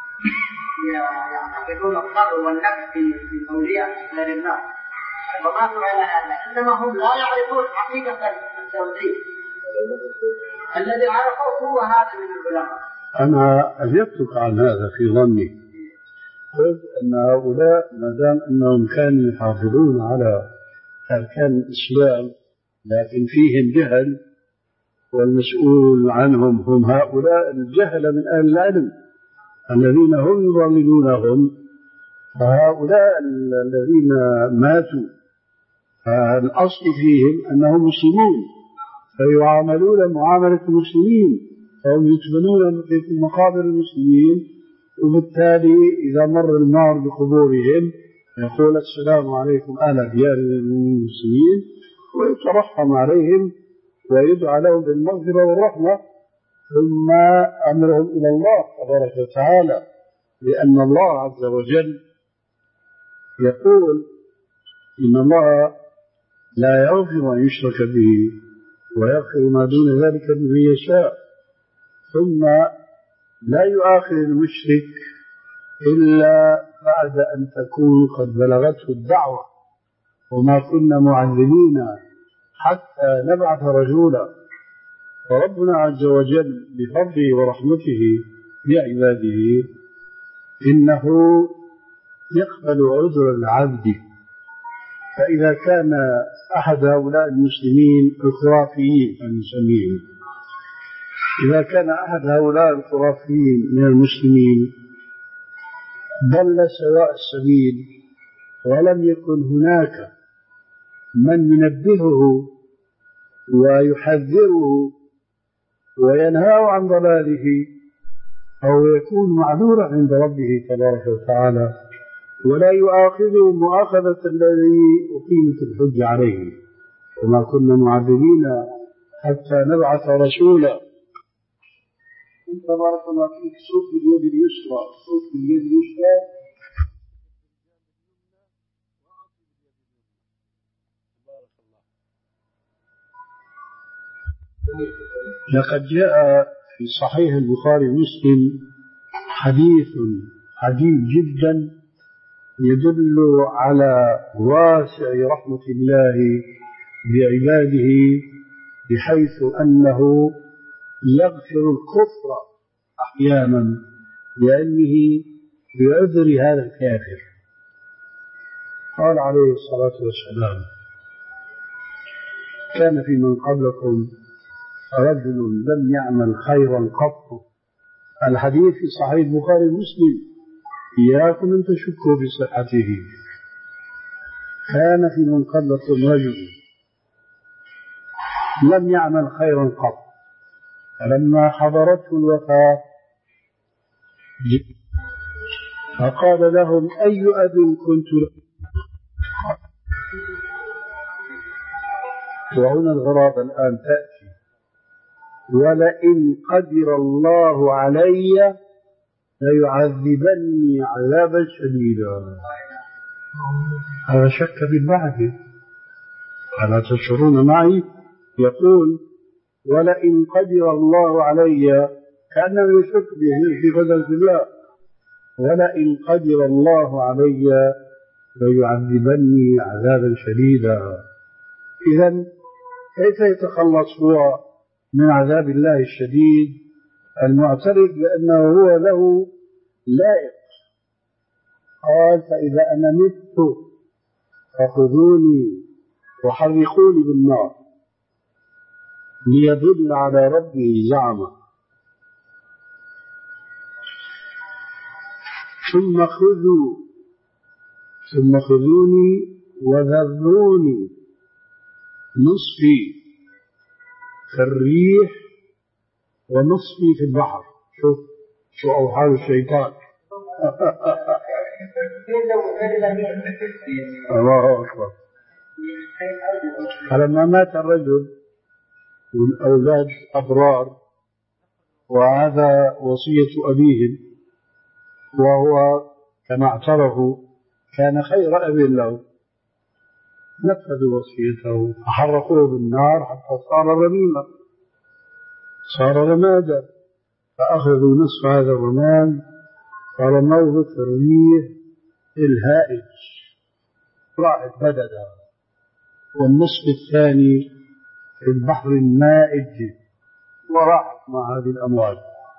C: يعتقدون الضر والنفع في الأولياء غير الله وماتوا على هذا، إنما هم لا يعرفون حقيقة التوحيد الذي عرفوه هو هذا من العلماء.
A: أنا أجبتك عن هذا في ظني، قلت أن هؤلاء ما دام أنهم كانوا يحافظون على أركان الإسلام لكن فيهم جهل، والمسؤول عنهم هم هؤلاء الجهل من أهل العلم الذين هم يضللونهم، فهؤلاء الذين ماتوا فالأصل فيهم أنهم مسلمون فيعاملون معاملة المسلمين، فهم يدفنون في مقابر المسلمين، وبالتالي إذا مر المار بقبورهم يقول السلام عليكم أهل ديار المسلمين، ويترحم عليهم ويدعى لهم بالمغفرة والرحمة، ثم أمرهم إلى الله تبارك وتعالى، لأن الله عز وجل يقول إن الله لا يغفر أن يشرك به ويغفر ما دون ذلك لمن يشاء، ثم لا يؤاخذ المشرك إلا بعد أن تكون قد بلغته الدعوة، وما كنا معذبين حتى نبعث رسولا. فربنا عز وجل بفضله ورحمته لعباده إنه يقبل عذر العبد، فإذا كان أحد هؤلاء المسلمين الخرافيين المسلمين إذا كان أحد هؤلاء الخرافيين من المسلمين ضل سواء السبيل ولم يكن هناك من ينبهه ويحذره وينهاه عن ضلاله، أو يكون معذورا عند ربه تبارك وتعالى ولا يؤاخذه مؤاخذة الذي أقيمت الحج عليه، وما كنا معذبين حتى نبعث رسولا. تبارك الله فيك، صوت باليد اليسرى، صوت باليد اليسرى. لقد جاء في صحيح البخاري ومسلم حديث عجيب جدا يدل على واسع رحمة الله بعباده، بحيث أنه يغفر الكفر أحيانا لأنه بعذر هذا الكافر. قال عليه الصلاة والسلام: كان في من قبلكم رجل لم يعمل خيرا قط. الحديث في صحيح البخاري ومسلم، إياكم أن تشكوا في صحته. كان في من قبلكم رجل لم يعمل خيرا قط، فلما حضرته الوفاة فقال لهم: أي أب كنت له؟ وهنا الغرابة الآن تأتي: ولئن قدر الله علي ليعذبني عذابا شديدا. هذا شك بالبعث، ألا تشعرون معي؟ يقول ولئن قدر الله علي، كأنه يشك به في قدرة الله، ولئن قدر الله علي ليعذبني عذابا شديدا. إذن كيف يتخلص هو من عذاب الله الشديد المعترف بأنه هو له لائق؟ قال فإذا أنا مت فخذوني وحرقوني بالنار ليدل على ربه زعمه، ثم خذوا ثم خذوني وذروني نصفي في الريح ونصفي في البحر. شوف شو أوحال الشيطان. الله أكبر. فلما مات الرجل والأولاد أبرار، وهذا وصية أبيهم، وهو كما اعترفوا كان خير أب له، نفذوا وصيته فحرقوه بالنار حتى صار رميما، صار رمادا، فأخذوا نصف هذا الرماد فرموه في الريح الهائج راحت بددا، والنصف الثاني في البحر المائج وراحت مع هذه الأمواج.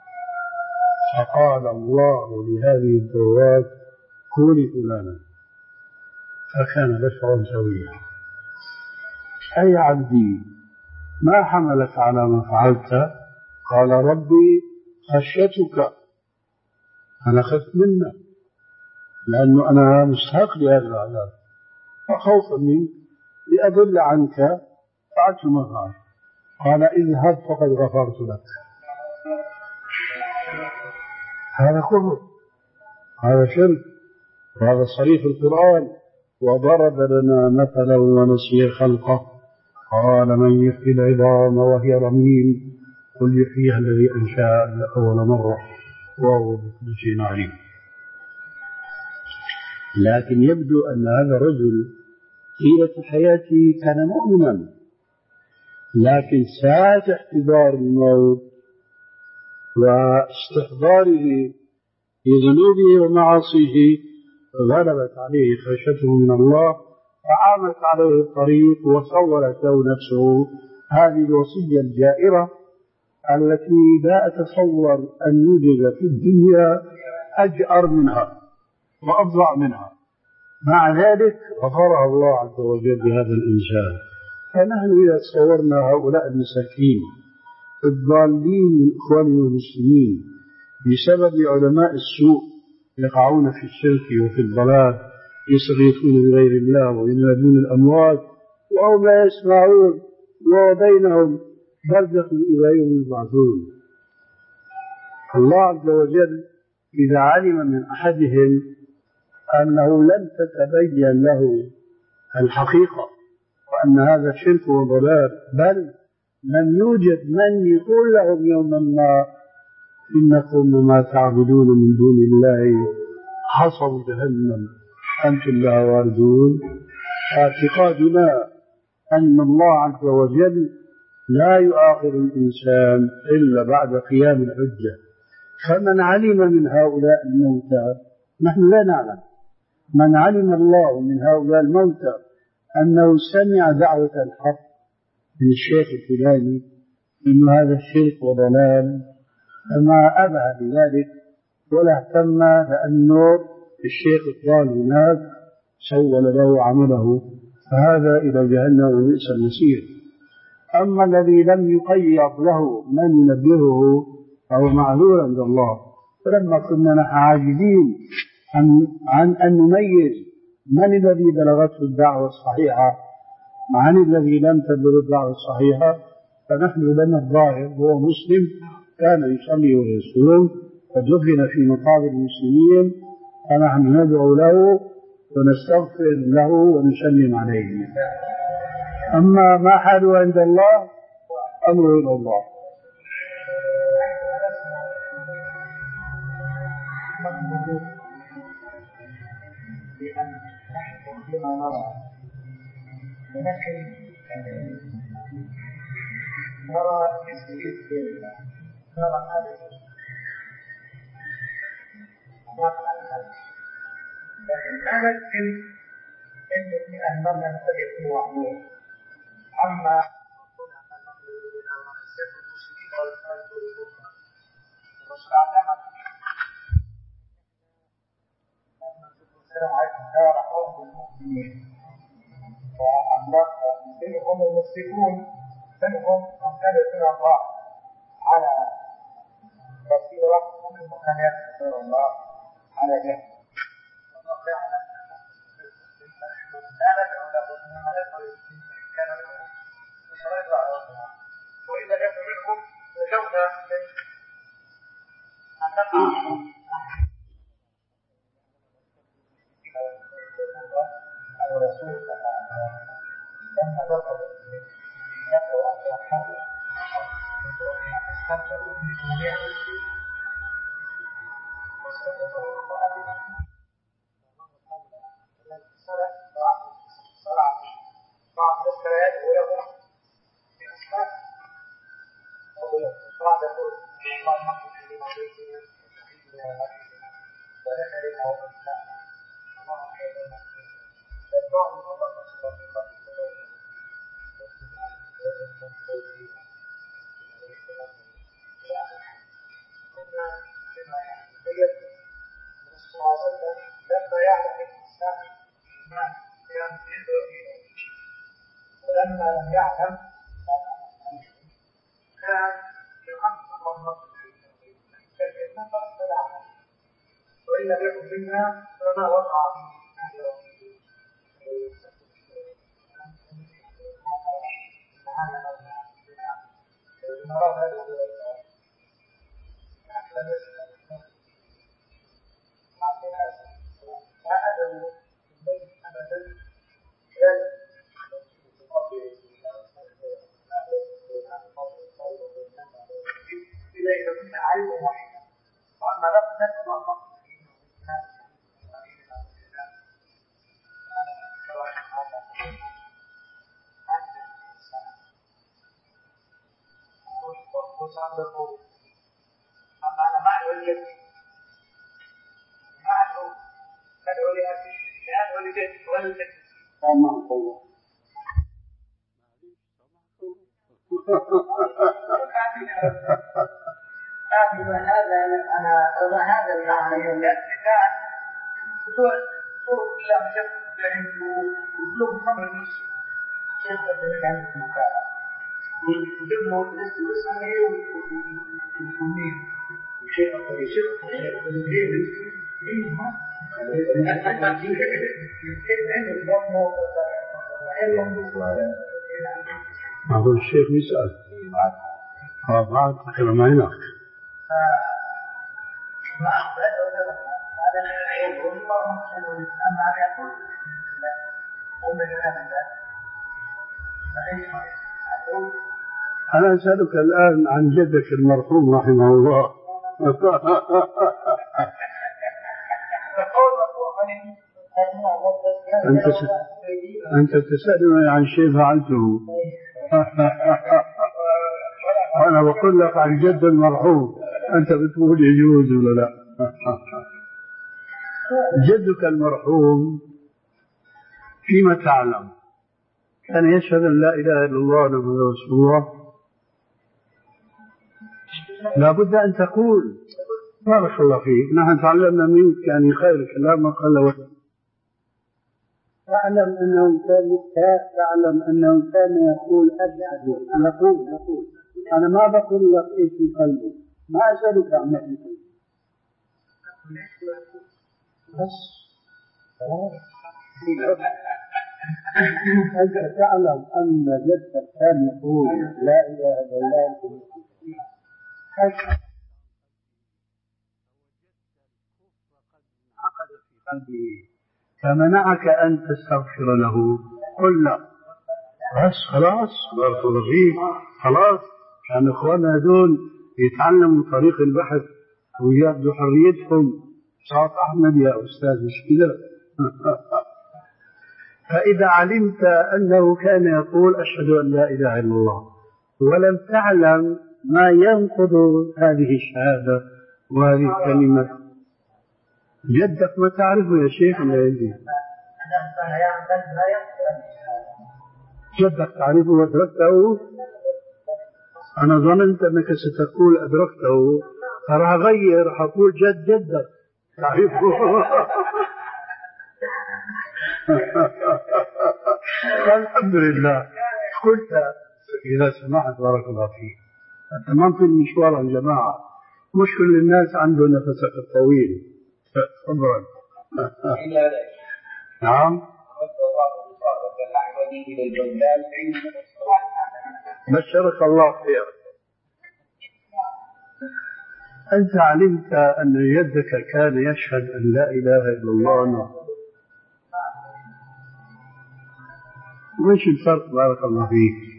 A: فقال الله لهذه الذرات كوني فلانا، فكان بشرا سويا. أي عبدي ما حملك على ما فعلت؟ قال ربي خشيتك، أنا خفت منك لأنه أنا مستحق لهذا العذاب، فخوفا منك لأضل عنك فعلت ما فعلت. قال اذهب فقد غفرت لك. هذا كفر، هذا شرك، وهذا صريح القرآن. وضرب لنا مثلا ونسي خلقه قال من يحيي العظام وهي رميم قل يحييها الذي أنشأها أول مرة وهو بكل شيء عليم. لكن يبدو أن هذا الرجل طيلة حياته كان مؤمنا، لكن ساعة احتضار الموت واستحضاره لذنوبه ومعاصيه غلبت عليه خشيته من الله، فعامت عليه الطريق وسولت له نفسه هذه الوصية الجائرة التي لا أتصور أن يوجد في الدنيا أجأر منها وأفظع منها. مع ذلك غفرها الله عز وجل بهذا الإنسان. فنحن إذا تصورنا هؤلاء المساكين الضالين من إخواننا المسلمين بسبب علماء السوء يقعون في الشرك وفي الضلال، يستغيثون بغير الله وينادون الأموات وهم لا يسمعون، وبينهم برزخ إلى يوم يبعثون. الله عز وجل إذا علم من أحدهم أنه لن تتبين له الحقيقة وأن هذا شرك وضلال، بل لم يوجد من يقول لهم يوما ما إنكم وما تعبدون من دون الله حصب جهنم أنتم لها واردون، اعتقادنا أن الله عز وجل لا يؤاخذ الإنسان إلا بعد قيام الحجة. فمن علم من هؤلاء الموتى، نحن لا نعلم، من علم الله من هؤلاء الموتى أنه سمع دعوة الحق من الشيخ الفلاني إن هذا الشرك وضلال، فما أبعد ذلك ولا اهتم، لأنه الشيخ الضال هناك سول له عمله، فهذا إلى جهنم وبئس المصير. أما الذي لم يقيض له من ينبهه أو معذور عند الله، فلما كنا نحن عاجزين عن, عن أن نميز من الذي بلغته الدعوة الصحيحة عن الذي لم تبلغ الدعوة الصحيحة، فنحن لنا الظاهر هو مسلم كان يصلي ويصوم ودفن في مقابر المسلمين، فنحن ندعو له ونستغفر له ونسلم عليه. أما ما حاله عند الله أمره إلى الله.
C: بأن نحن فيما نرى ونكن نرى كثير نرى هذا لكن لا يمكن أن نمنع قد معمول أما منهم المسلمون منهم من كان يدعو الله على بصيرة ومنهم من يدعو الله على جهل والله يعلم لا ندعو له انما ندعو كان له فلا يدعو واذا لم منهم نجونا من ان نقع على رسول الله لما ضرب يقرأ أصحابه استمتعوا بالجميع وصدقوا القرآن سلف صلاة بعض السلام ولهم بأسماء بعض يقول الله نقل لما بيتنا ونحن لهم الإسلام الله حيثنا فالله الله سبحانه وتعالى لما يعلم الإنسان ما كان يدعو إليه ولما لم يعلم كان يحقق الله فالجنة فلا وإن لم يكن منها فما وقع فيه لا أدعو إليه أبدا إليه من علم واحد وأما ربنا فما وصادقوا أما أنا ما أدعو ما أدعو أدعو لأبي أدعو لجدي ولجدي
A: ما هو
C: هذا أنا هذا يعني الابتداع طرق إلى مجد أسلوب خمر النصر كيف تدرك عن المكان وجبنا اسمه ايه والكمية وشيء أخرى شيء ايه ما
A: هذا الشيخ يسأل بعد كلام هناك
C: ما أخذ هذا العيب والله أما أنا أقول ومن هذا فليس أقول
A: أنا أسألك الآن عن جدك المرحوم رحمه الله. أنت أنت تسألني عن شيء فعلته وأنا بقول لك عن جد المرحوم، أنت بتقول يجوز ولا لا؟ جدك المرحوم فيما تعلم كان يشهد أن لا إله إلا الله محمد رسول الله. لا بد أن تقول بارك الله فيك نحن تعلمنا منك يعني خير الكلام ما قال وجه. تعلم أنه كان تعلم أنه كان يقول أشهد يقول يقول أنا ما بقول لك إيش في قلبي، ما أسألك عن في قلبي بس أنت تعلم أن جدك كان يقول لا إله إلا الله عقد في قلبه فمنعك أن تستغفر له. قل لا بس خلاص بارك الله فيك خلاص. كان إخواننا هذول يتعلموا طريق البحث وياخذوا حريتهم. صوت أحمد يا أستاذ مش كده. فإذا علمت أنه كان يقول أشهد أن لا إله إلا الله ولم تعلم ما ينقض هذه الشهادة وهذه الكلمة، جدك ما تعرفه يا شيخ ولا يدي؟ جدك تعرفه وأدركته؟ أنا ظننت أنك ستقول أدركته، راح أغير أقول جد جدك تعرفه. الحمد لله. قلت إذا سمحت بارك الله فيك، أنت ما في المشوار يا جماعة، مش كل الناس عنده نفسك الطويل. صبرا. نعم. بشرك الله خير. أنت علمت أن يدك كان يشهد أن لا إله إلا الله، وش الفرق بارك الله فيك؟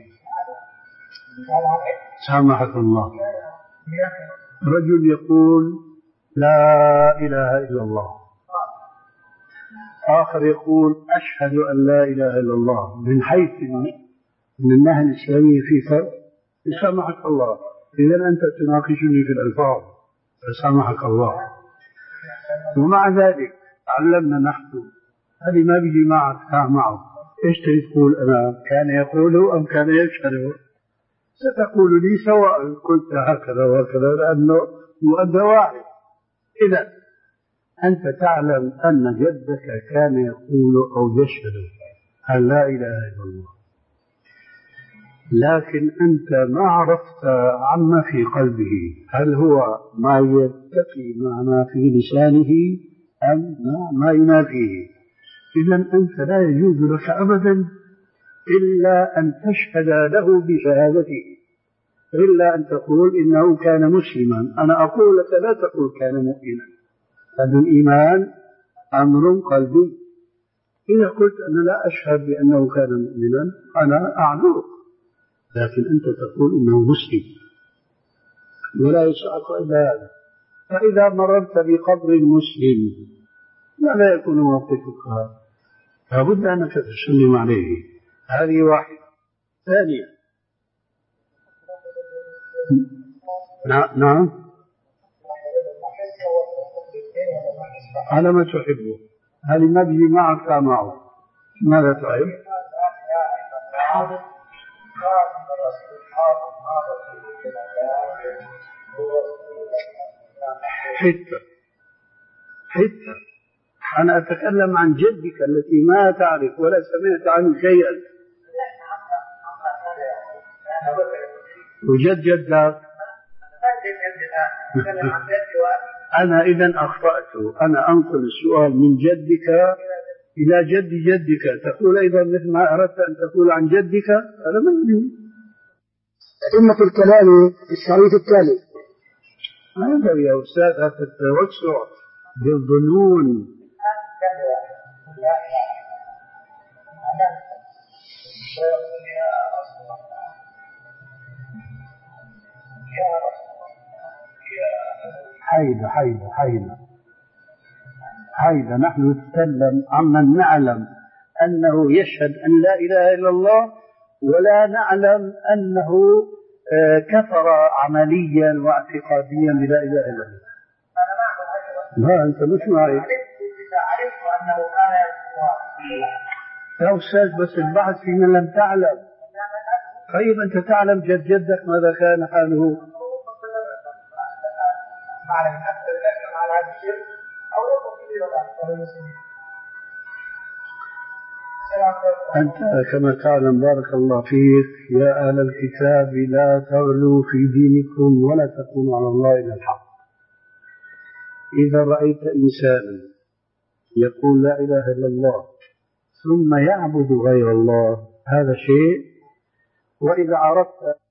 A: سامحك الله. رجل يقول لا إله إلا الله، آخر يقول أشهد أن لا إله إلا الله. من حيث من الناحية الإسلامية في فرق. سامحك الله. إذا أنت تناقشني في الألفاظ، فسامحك الله. ومع ذلك علمنا نحن، هذه ما بيجي معك معه. إيش تقول أنا كان يقول أم كان يشهد؟ ستقول لي سواء قلت هكذا وهكذا، لأنه مؤدى واحد. إذا أنت تعلم أن جدك كان يقول أو يشهد أن لا إله إلا الله، لكن أنت ما عرفت عما في قلبه، هل هو ما يتفي مع ما في لسانه أم ما ينافيه. إذا أنت لا يجوز لك أبدا إلا أن تشهد له بشهادته، إلا أن تقول إنه كان مسلما. أنا أقول لك لا تقول كان مؤمنا، هذا الإيمان أمر قلبي. إذا قلت أنا لا أشهد بأنه كان مؤمنا أنا أعذرك، لكن أنت تقول إنه مسلم ولا يسعك إلا هذا. فإذا مررت بقبر المسلم لا يكون موقفك هذا، لابد أنك تسلم عليه. هذه واحدة. ثانيا، نعم، على ما تحبه، هذه ما بيجي معك معه. ماذا تحب؟ حتى حتى أنا أتكلم عن جدك التي ما تعرف ولا سمعت عنه شيئا، وجد جدك. أنا إذن أخطأت، أنا أنقل السؤال من جدك إلى جد جدك، تقول أيضا مثل ما أردت أن تقول عن جدك. هذا ما يجوز.
E: أئمة الكلام الشريف التالي.
A: هذا يا أستاذ هذا التوسع بالظنون. حيدة حيدة حيدة حيدة نحن نتكلم عمن نعلم أنه يشهد أن لا إله إلا الله، ولا نعلم أنه كفر عمليا واعتقاديا بلا إله إلا الله. لا أنت مش معي.
C: عرفت أنه كان
A: يا أستاذ بس البحث في من لم تعلم. طيب أنت تعلم جد جدك ماذا كان حاله؟ أنت كما تعلم بارك الله فيك يا أهل الكتاب لا تغلوا في دينكم ولا تقولوا على الله إلا الحق. إذا رأيت إنسانا يقول لا إله إلا الله ثم يعبد غير الله هذا شيء، وإذا عرفت